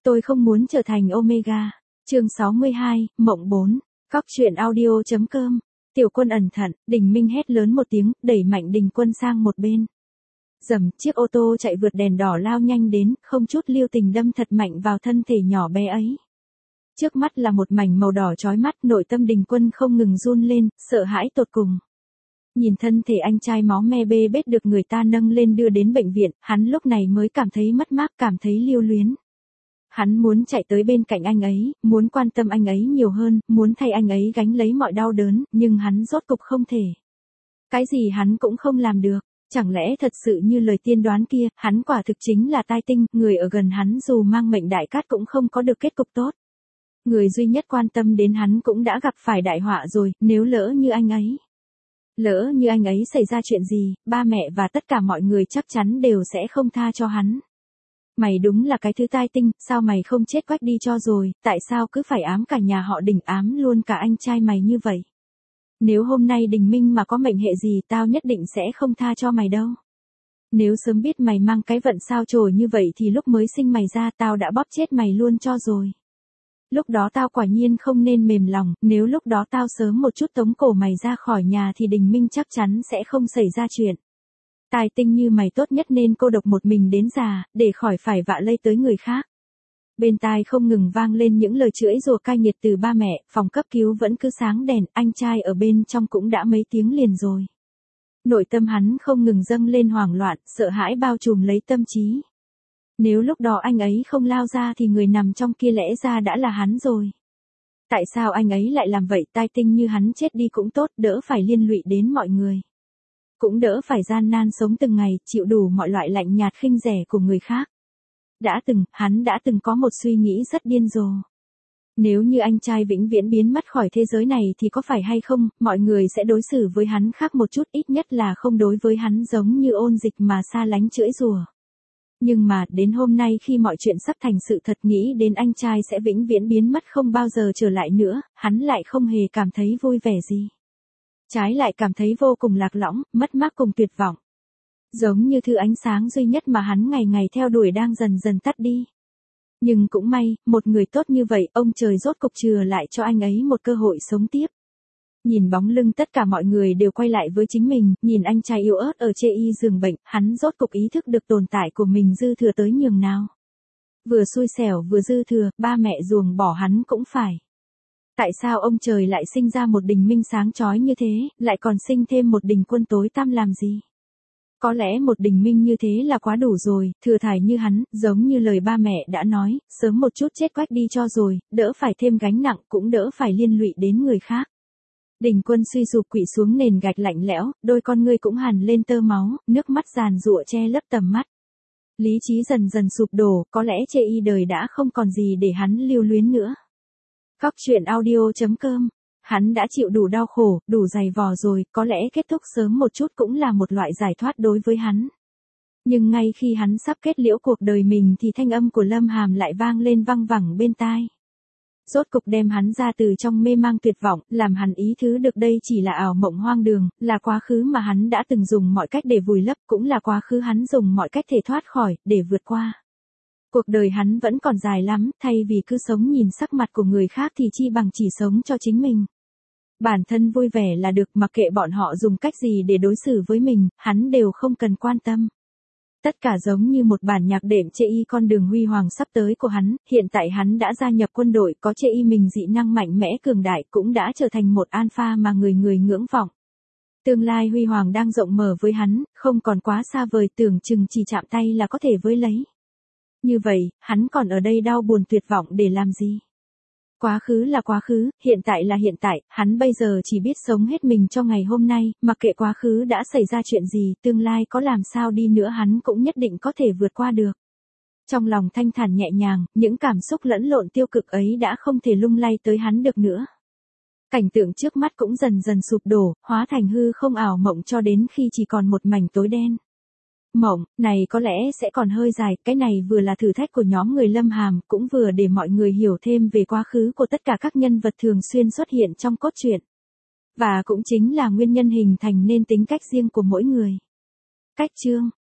Tôi không muốn trở thành Omega. Chương 62, Mộng 4. Cóc truyện audio.com. Tiểu Quân ẩn thận, Đình Minh hét lớn một tiếng, đẩy mạnh Đình Quân sang một bên. Rầm, chiếc ô tô chạy vượt đèn đỏ lao nhanh đến, không chút lưu tình đâm thật mạnh vào thân thể nhỏ bé ấy. Trước mắt là một mảnh màu đỏ chói mắt, nội tâm Đình Quân không ngừng run lên, sợ hãi tột cùng. Nhìn thân thể anh trai máu me bê bết được người ta nâng lên đưa đến bệnh viện, hắn lúc này mới cảm thấy mất mát, cảm thấy lưu luyến. Hắn muốn chạy tới bên cạnh anh ấy, muốn quan tâm anh ấy nhiều hơn, muốn thay anh ấy gánh lấy mọi đau đớn, nhưng hắn rốt cục không thể. Cái gì hắn cũng không làm được, chẳng lẽ thật sự như lời tiên đoán kia, hắn quả thực chính là tai tinh, người ở gần hắn dù mang mệnh đại cát cũng không có được kết cục tốt. Người duy nhất quan tâm đến hắn cũng đã gặp phải đại họa rồi, nếu lỡ như anh ấy. Lỡ như anh ấy xảy ra chuyện gì, ba mẹ và tất cả mọi người chắc chắn đều sẽ không tha cho hắn. Mày đúng là cái thứ tai tinh, sao mày không chết quách đi cho rồi, tại sao cứ phải ám cả nhà họ Đình, ám luôn cả anh trai mày như vậy? Nếu hôm nay Đình Minh mà có mệnh hệ gì, tao nhất định sẽ không tha cho mày đâu. Nếu sớm biết mày mang cái vận sao chổi như vậy thì lúc mới sinh mày ra tao đã bóp chết mày luôn cho rồi. Lúc đó tao quả nhiên không nên mềm lòng, nếu lúc đó tao sớm một chút tống cổ mày ra khỏi nhà thì Đình Minh chắc chắn sẽ không xảy ra chuyện. Tai tinh như mày tốt nhất nên cô độc một mình đến già, để khỏi phải vạ lây tới người khác. Bên tai không ngừng vang lên những lời chửi rủa cay nghiệt từ ba mẹ, phòng cấp cứu vẫn cứ sáng đèn, anh trai ở bên trong cũng đã mấy tiếng liền rồi. Nội tâm hắn không ngừng dâng lên hoảng loạn, sợ hãi bao trùm lấy tâm trí. Nếu lúc đó anh ấy không lao ra thì người nằm trong kia lẽ ra đã là hắn rồi. Tại sao anh ấy lại làm vậy, tai tinh như hắn chết đi cũng tốt, đỡ phải liên lụy đến mọi người. Cũng đỡ phải gian nan sống từng ngày, chịu đủ mọi loại lạnh nhạt khinh rẻ của người khác. Hắn đã từng có một suy nghĩ rất điên rồ. Nếu như anh trai vĩnh viễn biến mất khỏi thế giới này thì có phải hay không, mọi người sẽ đối xử với hắn khác một chút, ít nhất là không đối với hắn giống như Ôn Dịch mà xa lánh chửi rủa. Nhưng mà, đến hôm nay khi mọi chuyện sắp thành sự thật, nghĩ đến anh trai sẽ vĩnh viễn biến mất không bao giờ trở lại nữa, hắn lại không hề cảm thấy vui vẻ gì. Trái lại cảm thấy vô cùng lạc lõng, mất mát cùng tuyệt vọng. Giống như thứ ánh sáng duy nhất mà hắn ngày ngày theo đuổi đang dần dần tắt đi. Nhưng cũng may, một người tốt như vậy, ông trời rốt cục chừa lại cho anh ấy một cơ hội sống tiếp. Nhìn bóng lưng tất cả mọi người đều quay lại với chính mình, nhìn anh trai yếu ớt ở chê y giường bệnh, hắn rốt cục ý thức được tồn tại của mình dư thừa tới nhường nào. Vừa xui xẻo vừa dư thừa, ba mẹ ruồng bỏ hắn cũng phải. Tại sao ông trời lại sinh ra một Đình Minh sáng chói như thế, lại còn sinh thêm một Đình Quân tối tăm làm gì? Có lẽ một Đình Minh như thế là quá đủ rồi, thừa thải như hắn, giống như lời ba mẹ đã nói, sớm một chút chết quách đi cho rồi, đỡ phải thêm gánh nặng, cũng đỡ phải liên lụy đến người khác. Đình Quân suy sụp quỵ xuống nền gạch lạnh lẽo, đôi con ngươi cũng hằn lên tơ máu, nước mắt giàn giụa che lấp tầm mắt. Lý trí dần dần sụp đổ, có lẽ chê y đời đã không còn gì để hắn lưu luyến nữa. Cóc truyện audio.com. Hắn đã chịu đủ đau khổ, đủ dày vò rồi, có lẽ kết thúc sớm một chút cũng là một loại giải thoát đối với hắn. Nhưng ngay khi hắn sắp kết liễu cuộc đời mình thì thanh âm của Lâm Hàm lại vang lên văng vẳng bên tai. Rốt cục đem hắn ra từ trong mê mang tuyệt vọng, làm hắn ý thứ được đây chỉ là ảo mộng hoang đường, là quá khứ mà hắn đã từng dùng mọi cách để vùi lấp, cũng là quá khứ hắn dùng mọi cách thể thoát khỏi, để vượt qua. Cuộc đời hắn vẫn còn dài lắm, thay vì cứ sống nhìn sắc mặt của người khác thì chi bằng chỉ sống cho chính mình. Bản thân vui vẻ là được, mặc kệ bọn họ dùng cách gì để đối xử với mình, hắn đều không cần quan tâm. Tất cả giống như một bản nhạc đệm chê y con đường huy hoàng sắp tới của hắn, hiện tại hắn đã gia nhập quân đội, có chê y mình dị năng mạnh mẽ cường đại, cũng đã trở thành một alpha mà người người ngưỡng vọng. Tương lai huy hoàng đang rộng mở với hắn, không còn quá xa vời, tưởng chừng chỉ chạm tay là có thể với lấy. Như vậy, hắn còn ở đây đau buồn tuyệt vọng để làm gì? Quá khứ là quá khứ, hiện tại là hiện tại, hắn bây giờ chỉ biết sống hết mình cho ngày hôm nay, mặc kệ quá khứ đã xảy ra chuyện gì, tương lai có làm sao đi nữa hắn cũng nhất định có thể vượt qua được. Trong lòng thanh thản nhẹ nhàng, những cảm xúc lẫn lộn tiêu cực ấy đã không thể lung lay tới hắn được nữa. Cảnh tượng trước mắt cũng dần dần sụp đổ, hóa thành hư không ảo mộng cho đến khi chỉ còn một mảnh tối đen. Mộng này có lẽ sẽ còn hơi dài, cái này vừa là thử thách của nhóm người Lâm Hàm, cũng vừa để mọi người hiểu thêm về quá khứ của tất cả các nhân vật thường xuyên xuất hiện trong cốt truyện. Và cũng chính là nguyên nhân hình thành nên tính cách riêng của mỗi người. Cách chương